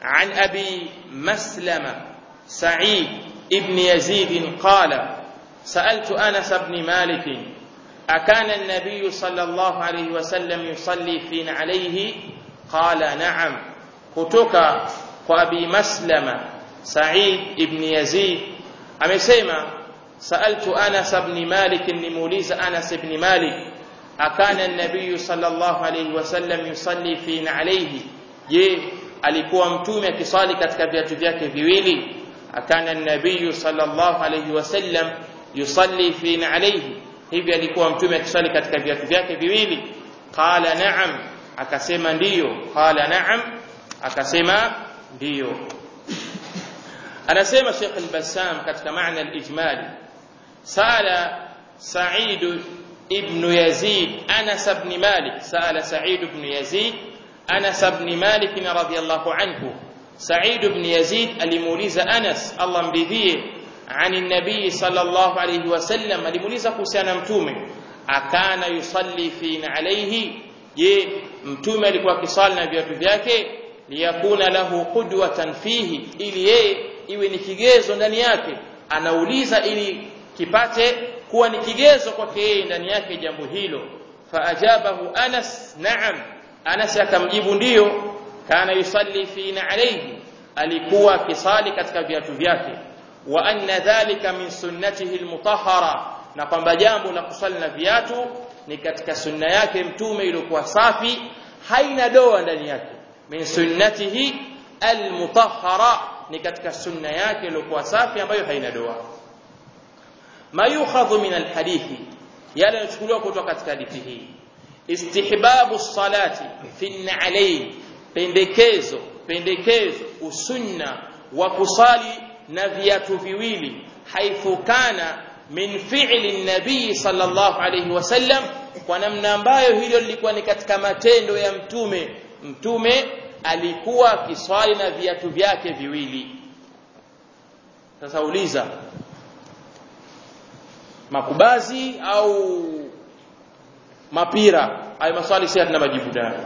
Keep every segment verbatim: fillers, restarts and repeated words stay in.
عن أبي مسلمة سعيد ابن يزيد قال سألت أنس بن مالك أكان النبي صلى الله عليه وسلم يصلي في عليه قال نعم. kutoka kwa Abi Maslama Sa'id ibn Yazid amesema sa'altu Anas ibn Malik, nimuuliza Anas ibn Malik, akana an-nabiy sallallahu alayhi wasallam yusalli fi alayhi, je alikuwa mtume akisali katika viatu vyake viwili? Akana an-nabiy sallallahu alayhi wasallam yusalli fi alayhi, hivi alikuwa mtume akisali katika viatu vyake viwili? Qala na'am, akasema ndiyo. Qala na'am, akasema ndiyo. Anasema Sheikh al-Bassam katika maana al-ijmali, sala Sa'id ibn Yazid Anas ibn Malik, sala Sa'id ibn Yazid Anas ibn Malik radhiyallahu anhu. Sa'id ibn Yazid alimuuliza Anas, Allah mridhie, ani nabii sallallahu alayhi wasallam, alimuuliza kuhusiana mtume, akana yusalli fi alayhi, je mtume alikuwa akisali na viatu vyake? Liyakuna lahu qudwatan fihi, ili yeye iwe ni kigezo ndani yake. Anauliza ili kipate kuwa ni kigezo kwake yeye ndani yake jambo hilo. Faajabahu Anas na'am, Anas akamjibu ndiyo. Kana yusalli fi alayhi, alikuwa akisali katika viatu vyake. Wa anna dhalika min sunnatihi almutahhara, na kwamba jambo la kusali na viatu ni katika sunna yake mtume iliyokuwa safi, haina doa ndani yake. Min sunnatihi almutahhara, ni katika sunna yake iliyokuwa safi ambayo haina doa. Ma yukhadhu min alhadithi, yale yanachukuliwa kutoka katika hadithi hii, istihbabu salati fi alayhi, pendekezo pendekezo usunna wa kusali na viatu viwili, haithu kana min fi'li nabii sallallahu alayhi wasallam, kwa namna ambayo hilo lilikuwa ni katika matendo ya mtume. Mtume alikuwa akiswali na viatu vyake viwili. Sasa uliza, makubazi au mapira? Hayo maswali si hatuna majibu nayo.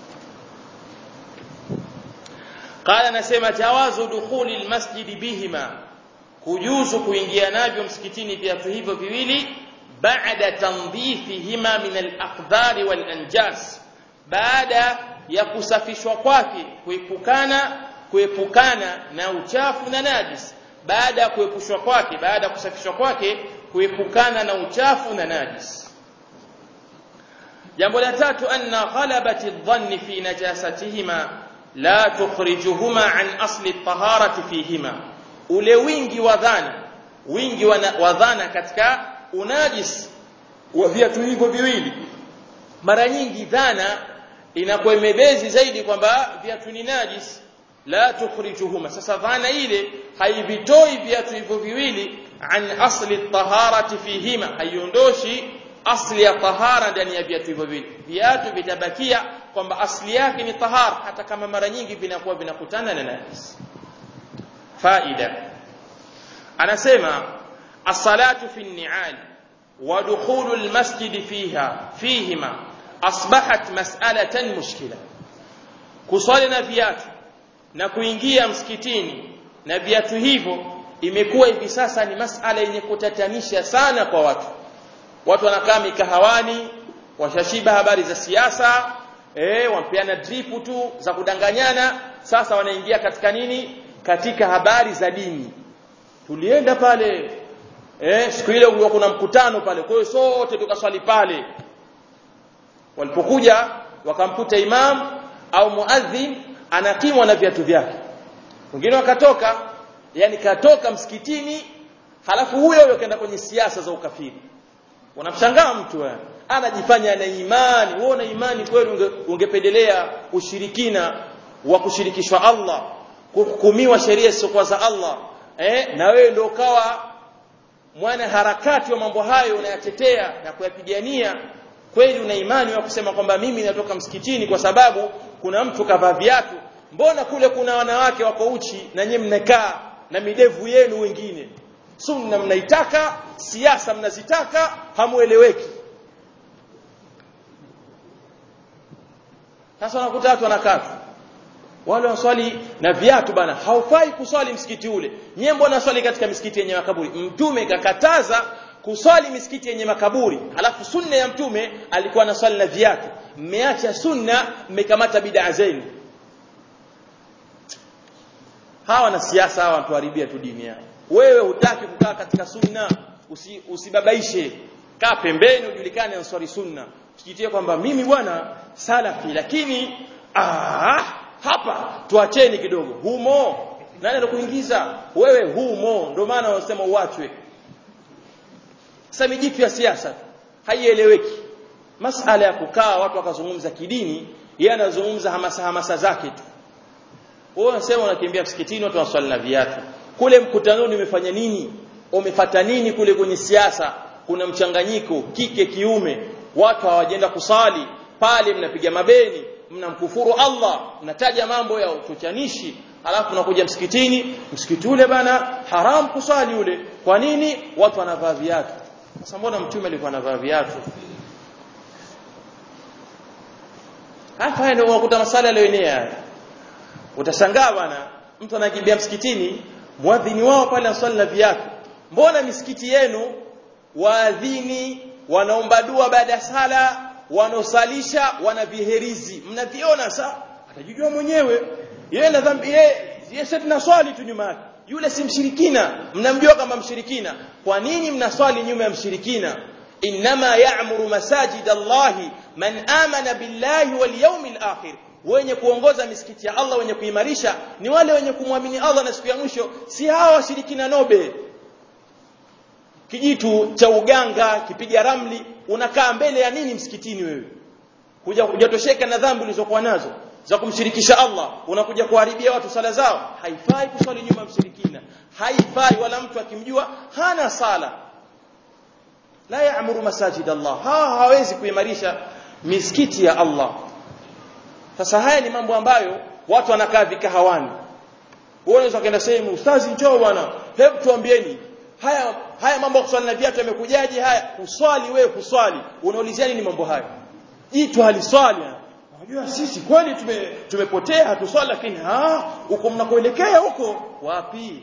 Qala, nasema jawazu dukhuli almasjid bihima, kujuzu kuingia navyo msikitini viatu hivyo viwili, baada tandhifihima min alaqdari walanjas, baada ya kusafishwa kwake, kuepukana kuepukana na uchafu na najis. Baada ya kuepushwa kwake, baada ya kusafishwa kwake, kuepukana na uchafu na najis. Jambo la tatu, anna ghalabati adh-dhanni fi najasatihima la tukhrijuhuma an asli at-taharati fihima, ule wingi wa dhana wingi wa dhana katika unajis wa viatu hivyo viwili. Mara nyingi dhana inakuwa imebezi zaidi kwamba viatu ni najis, la tukhrijuhuma. Sasa dhana ile haivitoi viatu hivyo viwili an asli at-taharati fihima, haiondoshi asli ya tahara ndani ya viatu hivyo viwili. Viatu vitabakia kwamba asli yake ni tahara, hata kama mara nyingi vinakuwa vinakutana na najis. Faida, anasema as-salatu fi an-ni'al wa dukhulu al-masjid fiha fihima asbahat mas'alatan mushkila, kuswali na viatu na kuingia msikitini na viatu hivyo imekuwa hivi sasa ni masala yenye kutatanisha sana kwa watu. Watu wanakaa mikahawani, washashiba habari za siasa, eh wampeana drip tu za kudanganyana. Sasa wanaingia katika nini? Katika habari za dini. Tulienda pale eh siku ile kulikuwa kuna mkutano pale, kwa hiyo sote tukaswali pale. Walipokuja wakamkuta imam au muadhin anatimwa na viatu vyake, wengine wakatoka, yani katoka msikitini, halafu huyo huyo kaenda kwenye siasa za ukafiri. Unamshangaa mtu wewe anajifanya ana imani. Wewe una imani kweli? Unge, ungependelea ushirikina wa kushirikishwa Allah, kuhukumiwa sheria zisizo za Allah, eh na wewe ndio ukawa mwana harakati wa mambo hayo, unayatetea na kuyapigania. Kweli una imani wa kusema kwamba mimi natoka msikitini kwa sababu kuna mtu kavaa viatu? Mbona kule kuna wanawake wako uchi na nyinyi mnakaa na midevu yenu wengine? Sunna mnaitaka, siasa mnazitaka, hamueleweki. Sasa unakuta watu wanakaa wale waswali na viatu bana, haufai kuswali msikiti ule. Nyie mbona swali katika misikiti yenye makaburi? Mtume kakataza kuswali misikiti yenye makaburi. Alafu sunna ya mtume alikuwa anaswali na viatu. Mmeacha sunna, mmekamata bid'a zenu. Hawa na siasa hawa tuharibia tu dini yao. Wewe hutaki kukaa katika sunna, usi, usibabaishe. Kaa pembeni ujulikane answari sunna. Usijitie kwamba mimi bwana salafi, lakini ah hapa tuacheni kidogo. Humo nani alokuingiza wewe? Humo ndio maana wanasema uachwe. Sasa mijitu ya siasa haieleweki. Masala ya kukaa watu wakazungumza kidini, yeye anazungumza hamasa hamasa zake tu. Wewe unasema unakimbia msikitini watu waswali na viatu. Kule mkutanoni umefanya nini? Umefuata nini kule kwenye siasa? Kuna mchanganyiko kike kiume, watu hawajaenda kusali, pale mnapiga mabeni, mnamkufuru Allah, mnataja mambo ya uchochanishi, alafu unakuja msikitini, msikiti ule bana haram kusali ule. Kwa nini? Watu wanavaa viatu. Sasa mbona mtume alikuwa anavaa viatu? Hapa ndio unakuta masala leo yenyewe. Utashangaa bana, mtu anakimbia msikitini, muadhini wao pale anaswali na viatu. Mbona misikiti yenu waadhini wanaomba dua baada ya sala, wanaosalisha wana viherizi? Mnaviona sasa? Atajijua mwenyewe. Yeye na dhambi yeye, yeye sasa tunaswali tu nyuma yake. Yule si mshirikina, mnamjua kama mshirikina. Kwa nini mnaswali nyuma ya mshirikina? Inma ya'muru masajid Allahi man amana billahi wal yawmil akhir. Wenye kuongoza misikiti ya Allah, wenye kuimarisha ni wale wenye kumwamini Allah na siku ya mwisho, si hawa washirikina nobe. Kijitu cha uganga kipiga ramli, unakaa mbele ya nini msikitini wewe? Kuja kujatosheka na dhambi ulizokuwa nazo za kumshirikisha Allah, unakuja kuharibia watu sala zao. Haifai kuswali nyuma mshirikina, haifai. Wala mtu akimjua hana sala. La ya'muru masajid Allah, ha hawezi kuimarisha misikiti ya Allah. Sasa haya ni mambo ambayo watu wanakaa vikahawani. Wewe unaweza kwenda sehemu, ustazi njoo bwana, hebu tuambieni haya haya mambo kuswali na viatu yamekujaje haya? Kuswali wewe kuswali, unaulizia nini mambo haya? Jitu haliswali. Unajua sisi kweli tume tumepotea hatuswali, lakini ah huko mnakoelekea huko wapi?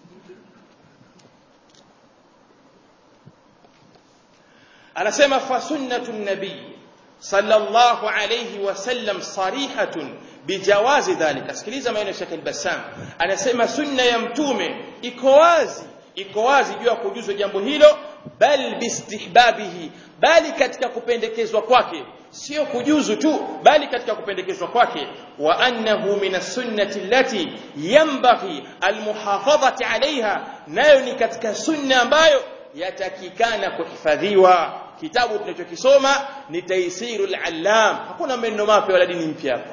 Anasema fa sunnatun nabii sallallahu alayhi wasallam sarihatun bijawazi dhalika. Sikiliza maneno ya Sheikh al-Bassam, anasema sunna ya mtume iko wazi, iko wazi juu ya kujuzu jambo hilo, bal bistihbabihi, bali katika kupendekezwa kwake. Sio kujuzu tu, bali katika kupendekezwa kwake. Wa annahu min as-sunnati allati yanbaghi al-muhafadhati alayha, nayo ni katika sunna ambayo yatakikana kuhifadhiwa. Kitabu tunachokisoma ni Taysirul Allam, hakuna maneno mapya wala dini mpya hapa.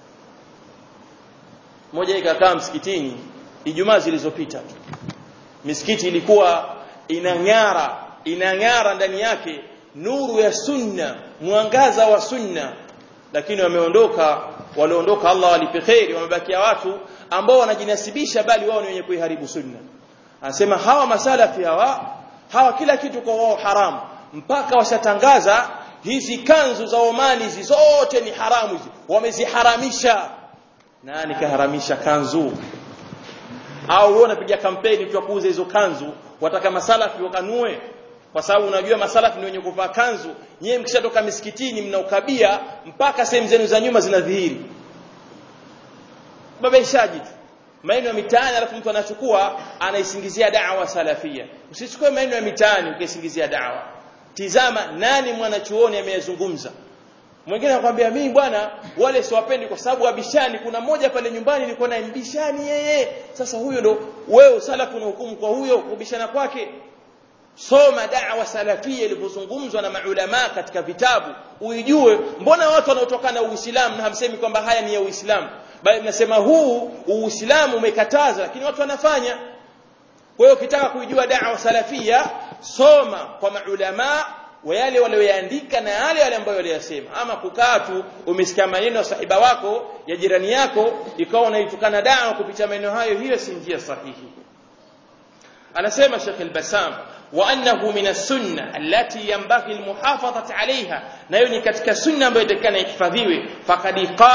Mmoja ikakaa msikitini Ijumaa zilizopita, misikiti ilikuwa inang'ara, inang'ara ndani yake nuru ya sunna, mwangaza wa sunna, lakini wameondoka, walioondoka Allah walipe kheri, wamebakia watu ambao wanajinasibisha bali wao ni wenye kuiharibu sunna. Anasema hawa masalafi hawa, hawa kila kitu kwa wao haramu, mpaka washatangaza hizi kanzu za Omani hizi zote ni haramu hizi, wameziharamisha. Nani kaharamisha kanzu? Au wewe unapiga kampeni tu kuuza hizo kanzu, wataka masalafi wakanue? Kwa sababu unajua masalafi ni wenye kuvaa kanzu. Nyewe mkishatoka misikitini mnaukabia mpaka sehemu zenu za nyuma zinadhihiri. Babaishaji tu maneno ya mitaani, alafu mtu anachukua anaisingizia da'wa salafia. Usichukue maneno ya mitaani ukisingizia da'wa. Tizama nani mwanachuoni ameyazungumza. Mwingine anakuambia mimi bwana wale siwapendi kwa sababu abishani. Kuna mmoja pale nyumbani nilikuwa na mbishani yeye. Sasa huyo ndo wewe salafu na hukumu kwa huyo kubishana kwake? Soma da'wa salafia ilipozungumzwa na maulama katika vitabu, uijue mbona watu wanaotokana na Uislamu na hamsemi kwamba haya ni ya Uislamu, bali mnasema huu Uislamu umekataza, lakini watu wanafanya. Kwa hiyo ukitaka kujua da'wa salafia, soma kwa maulama wa yale walioandika na yale wale ambayo waliyasema. Ama kukaa tu umesikia maneno ya sahiba wako ya jirani yako ikawa unaitukana da'wa kupitia maneno hayo, hiyo si njia sahihi. Anasema Sheikh al-Bassam, wa annahu min as-sunnah allati yanbaghi al-muhafadhatu 'alayha, na hiyo ni katika sunna ambayo itakana ihifadhiwe. Faqad qala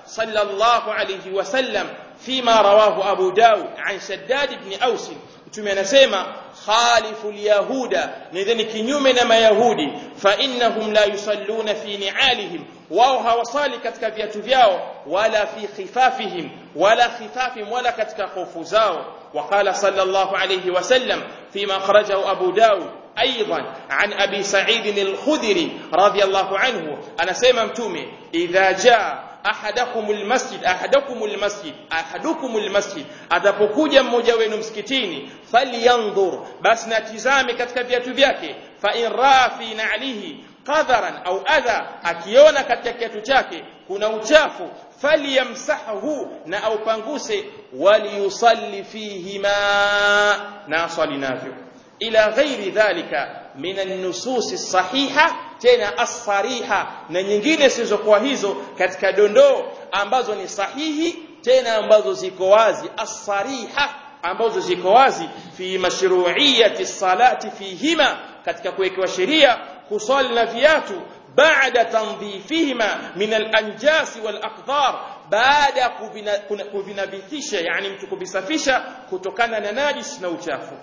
صلى الله عليه وسلم فيما رواه أبو داود عن شداد بن أوس mtume anasema khalifu alyahuda nidhani kinyume na mayahudi fa innahum la yusalluna fi ni'alihim wao hawasali katika viatu vyao wala fi khifafihim wala khifafihim wala katika khofu zao وقال صلى الله عليه وسلم فيما خرجه أبو داود أيضا عن أبي سعيد الخدري رضي الله عنه أنا سيما متومي إذا جاء أحدكم المسجد أحدكم المسجد أحدكم المسجد atapokuja mmoja wenu msikitini falyanzur bas natizame katika viatu vyake fa in raa fi na'lihi qadharan au adha akiona katika kiatu chake kuna uchafu falyamsahu na aupanguse waliyusalli fihima na swali navyo ila ghairi dhalika min an-nusus as-sahiha tena as-sariha na nyingine zisizokuwa hizo katika dondoo ambazo ni sahihi tena ambazo ziko wazi as-sariha ambazo ziko wazi fi mashru'iyyati as-salati fihima katika kuwekewa sheria kusali na viatu baada tandhifihima min al-anjas wal-aqdar baada kuvinabithisha yani mtu kubisafisha kutokana na najis na uchafu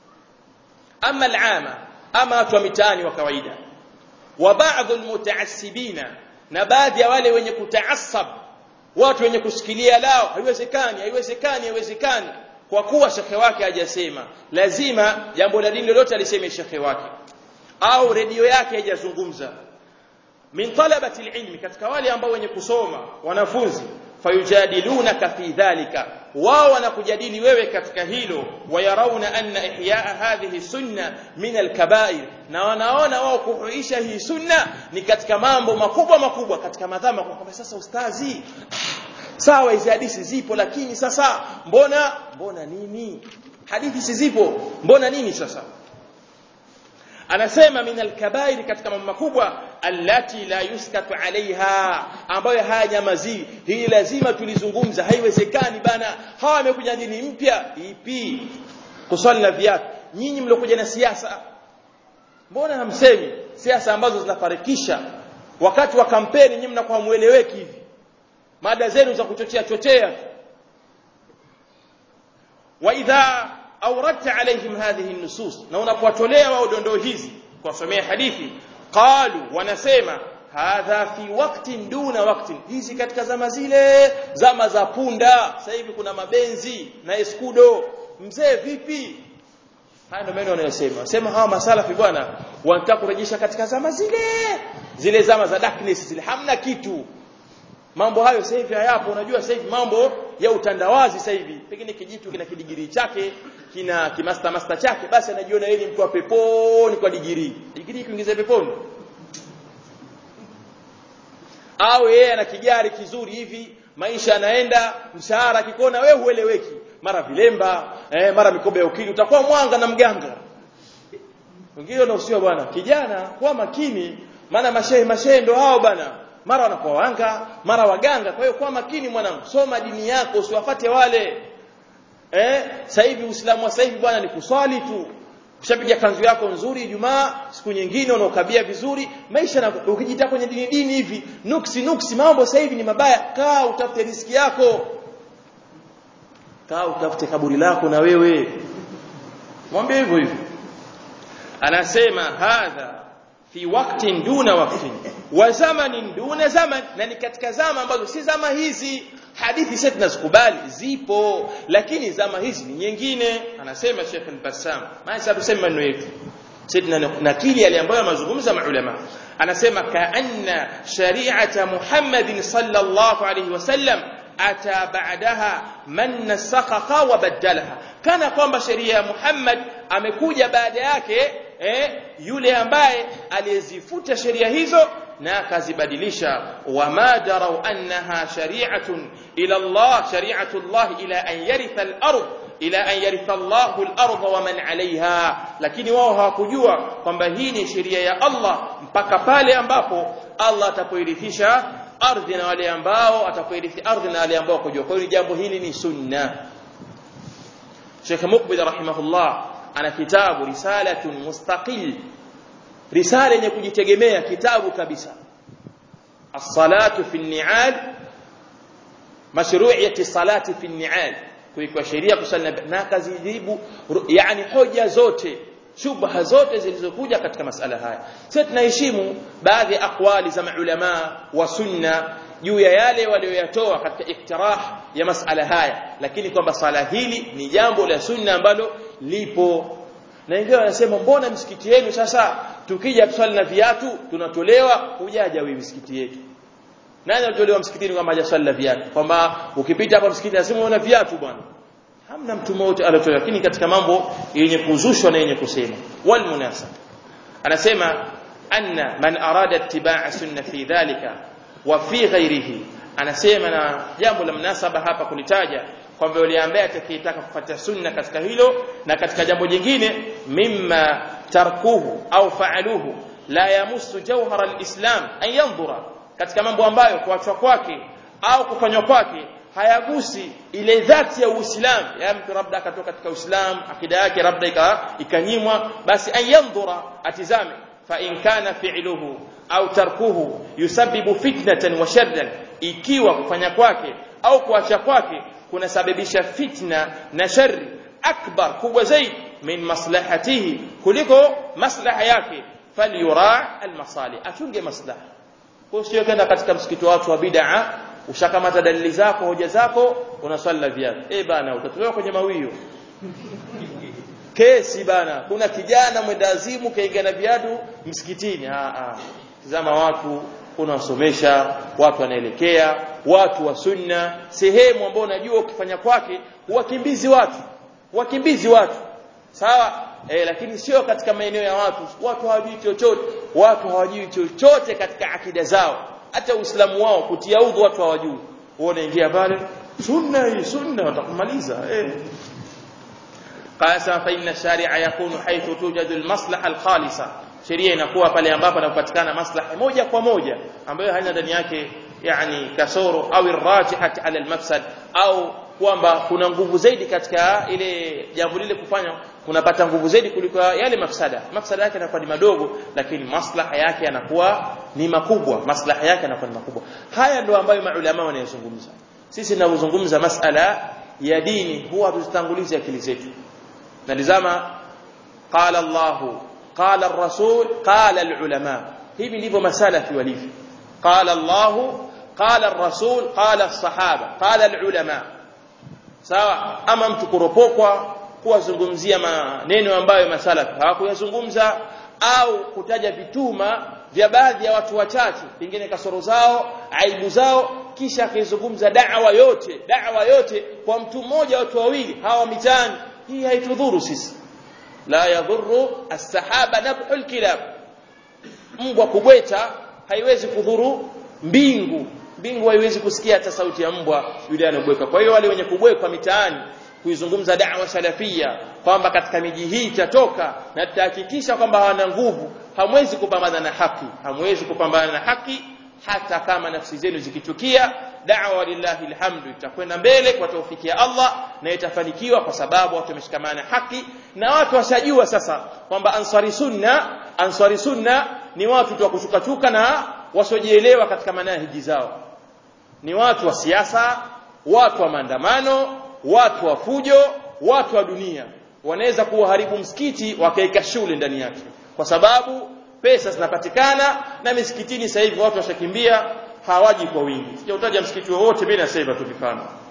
ama al-ama ama watu wa mitaani wa kawaida wa baadhi almutaassibina na baadhi ya wale wenye kutaassab watu wenye kusikilia lao haiwezekani haiwezekani haiwezekani kwa kuwa shekhe wake hajasema lazima jambo la dini lolote aliseme shekhe wake au redio yake haijazungumza min talabati alilm katika wale ambao wenye kusoma wanafunzi fayujadilunaka fi dhalika wao wanakujadili wewe katika hilo wayarauna anna ihyaa hadhihi sunna min alkaba'ir na wanaona wao kuhuisha hii sunna ni katika mambo makubwa makubwa katika madhama kwa sasa ustazi sawa hizi hadithi zipo lakini sasa mbona mbona nini hadithi sizipo mbona nini sasa anasema min alkabair katika mambo makubwa allati la yuskatu alaiha ambayo hayanyamazi hii lazima tulizungumza haiwezekani bana hawa wamekuja dini mpya ipi kusali na viatu nyinyi mlokuja na siasa mbona hamsemi siasa ambazo zinafarikisha wakati wa kampeni nyinyi mnakuwa mueleweki hivi mada zenu za kuchochea chochea wa idha awradta alaihim hadhihi an-nusus na unapowatolea wao dondoo hizi kwa somea hadithi qalu wanasema hadha fi waqtin duna waqtin hizi katika zama zile zama za punda sasa hivi kuna mabenzi na eskudo mzee vipi haya ndio maneno wanayosema sema hawa masalafi bwana wanataka kurejesha katika zama zile zile zama za darkness zile hamna kitu mambo hayo sasa hivi hayapo unajua sasa hivi mambo ya utandawazi sasa hivi pengine kijitu kina kidigiri chake kina kimaster master chake basi anajiona yeye ni mtu wa peponi kwa digiri digiri kuingiza peponi au yeye ana kigari kizuri hivi maisha yanaenda mshahara kikona wewe hueleweki mara vilemba eh mara mikoba ya ukili utakuwa mwanga na mganga wengine na usio bwana kijana kwa makini maana mashehe mashehe ndio hao bwana mara wanakuwa wanga mara waganga kwa hiyo kwa makini mwanangu soma dini yako usiwafate wale eh sasa hivi Uislamu wa sasa hivi bwana ni kuswali tu ushapiga kanzu yako nzuri Ijumaa siku nyingine unaokabia vizuri maisha na ukijita kwenye dini dini hivi nuksi nuksi mambo sasa hivi ni mabaya kaa utafute riziki yako kaa utafute kaburi lako na wewe mwambie hivyo hivyo anasema hadha fi waqtin duna waqtin wa zamanin duna zaman na ni katika zama ambazo si zama hizi hadithi sisi tunazikubali zipo lakini zama hizi ni nyingine anasema Sheikh al-Bassam maana sababu sema maneno yetu sidna nakili yale ambayo mazungumza maulama anasema kaanna shari'ata Muhammadin sallallahu alayhi wasallam ata ba'daha man nasakha wa badalaha kana kwamba sheria ya Muhammad amekuja baada yake eh yule ambaye aliyezifuta sheria hizo na akazibadilisha wama darau annaha shari'atun ila Allah shari'atu Allah ila an yaritha al-ard ila an yaritha Allahu al-ard wa man 'alayha lakini wao hawakujua kwamba hii ni sheria ya Allah mpaka pale ambapo Allah atapoirithisha ardhi na wale ambao atapoirithi ardhi na wale ambao kujua kwa hiyo jambo hili ni sunna Sheikh Muqbil rahimahullah ana kitabu risalatun mustaqil risala yenye kujitegemea kitabu kabisa as-salatu fi an-ni'al mashru'iyati salati fi an-ni'al, kwa sheria kusali na kazijibu yani hoja zote shubha zote zilizokuja katika masala haya. Sisi tunaheshimu baadhi ya aqwali za maulama wa sunna juu ya yale walioyatoa katika iktirah ya masala haya, lakini kwamba sala hili ni jambo la sunna ambalo lipo. Na ingawa wanasema mbona msikiti yenu sasa tukija kusali na viatu tunatolewa, hujaja wewe msikiti yetu. Nani anatolewa msikitini kama hajasali na viatu? Kwamba ukipita hapa msikiti lazima una viatu bwana. Hamna mtu mmoja alotolewa, lakini katika mambo yenye kuzushwa na yenye kusema. Wal munasab anasema anna man arada ittiba'a sunna fi dhalika wa fi ghairihi, anasema na jambo la mnasaba hapa kulitaja kwamba yule ambaye atakayetaka kufuata sunna katika hilo na katika jambo jingine, mimma tarkuhu au fa'aluhu la yamussu jawhara alislam an yanzura, katika mambo ambayo kuachwa kwake au kufanywa kwake hayagusi ile dhati ya Uislamu, yani mtu labda akatoka katika Uislamu akida yake labda ikanyimwa, basi ayandhura, atizame, fa in kana fi'luhu au tarkuhu yusabbibu fitnatan wa sharran, ikiwa kufanya kwake au kuacha kwake kunasababisha fitna na shari akbar, kubwa zaidi, min maslahatihi, kuliko maslaha yake, falyura almasalih, achunge maslaha. Kwa hiyo kwenda katika msikiti wa watu wa bid'a ushakamata dalili zako hoja zako unaswali viatu, eh bana utatolewa kwenye mawio kesi bana. Kuna kijana mwendazimu kaingia na viatu msikitini. Ah ah, tazama watu unawasomesha, watu wanaelekea, watu wa sunna, sehemu ambayo unajua ukifanya kwake wakimbizi watu wakimbizi watu sawa, eh, lakini sio katika maeneo ya watu. Watu hawajui chochote, watu hawajui chochote katika akida zao, hata Uislamu wao kutia udhu watu hawajui. Uone ingia pale sunna hii sunna watakumaliza. eh qasa fa inna shari'a yakunu haythu tujadu almaslaha alkhalisa, sheria inakuwa pale ambapo inapatikana maslaha moja kwa moja ambayo haina ndani yake yani kasoro au irrajihat ala almafsad, au kwamba kuna nguvu zaidi katika ile jambo lile kufanya, kunapata nguvu zaidi kuliko yale mafsada. Mafsada yake yanakuwa ni madogo, lakini maslaha yake yanakuwa ni makubwa, maslaha yake yanakuwa ni makubwa. Haya ndio ambayo maulama wanayozungumza. Sisi tunazungumza masala ya dini, huwa tuzitangulize akili zetu. Nalizama qala Allah, qala ar-rasul, qala al-ulama. Hivi ndivyo masalafi walivyo. Qala Allah, qala ar-rasul, qala as-sahaba, qala al-ulama. Sawa. Ama mtu kuropokwa kuwazungumzia maneno ambayo masalafi hawakuyazungumza, au kutaja vituma vya baadhi ya watu wachache, pengine kasoro zao, aibu zao, kisha akizungumza da'wa yote da'wa yote kwa mtu mmoja, watu wawili hawa mitani, hii haitudhuru sisi. La yadhurru as-sahaba nabhul kilab, mbwa kubweta haiwezi kudhuru mbingu. Mbingu haiwezi kusikia hata sauti ya mbwa yule anobweka. Kwa hiyo wale wenye kubweka mitaani kuizungumza da'wa salafia kwamba katika miji hii itatoka na tutahakikisha kwamba hawana nguvu, hamwezi kupambana na haki, hamwezi kupambana na haki hata kama nafsi zenu zikichukia. Da'wa lillahi alhamdu itakwenda mbele kwa taufiki ya Allah na itafanikiwa, kwa sababu watu wameshikamana haki, na watu wasajua sasa kwamba ansari sunna ansari sunna ni watu tu kushuka chuka na wasojielewa katika manahiji zao, ni watu wa siasa, watu wa maandamano, watu wa fujo, watu wa dunia. Wanaweza kuharibu msikiti wakaeka shule ndani yake, kwa sababu pesa zinapatikana, na misikitini sasa hivi watu washakimbia, hawaji kwa wingi. Sijautaja msikiti wowote, mimi nasema tu mifano.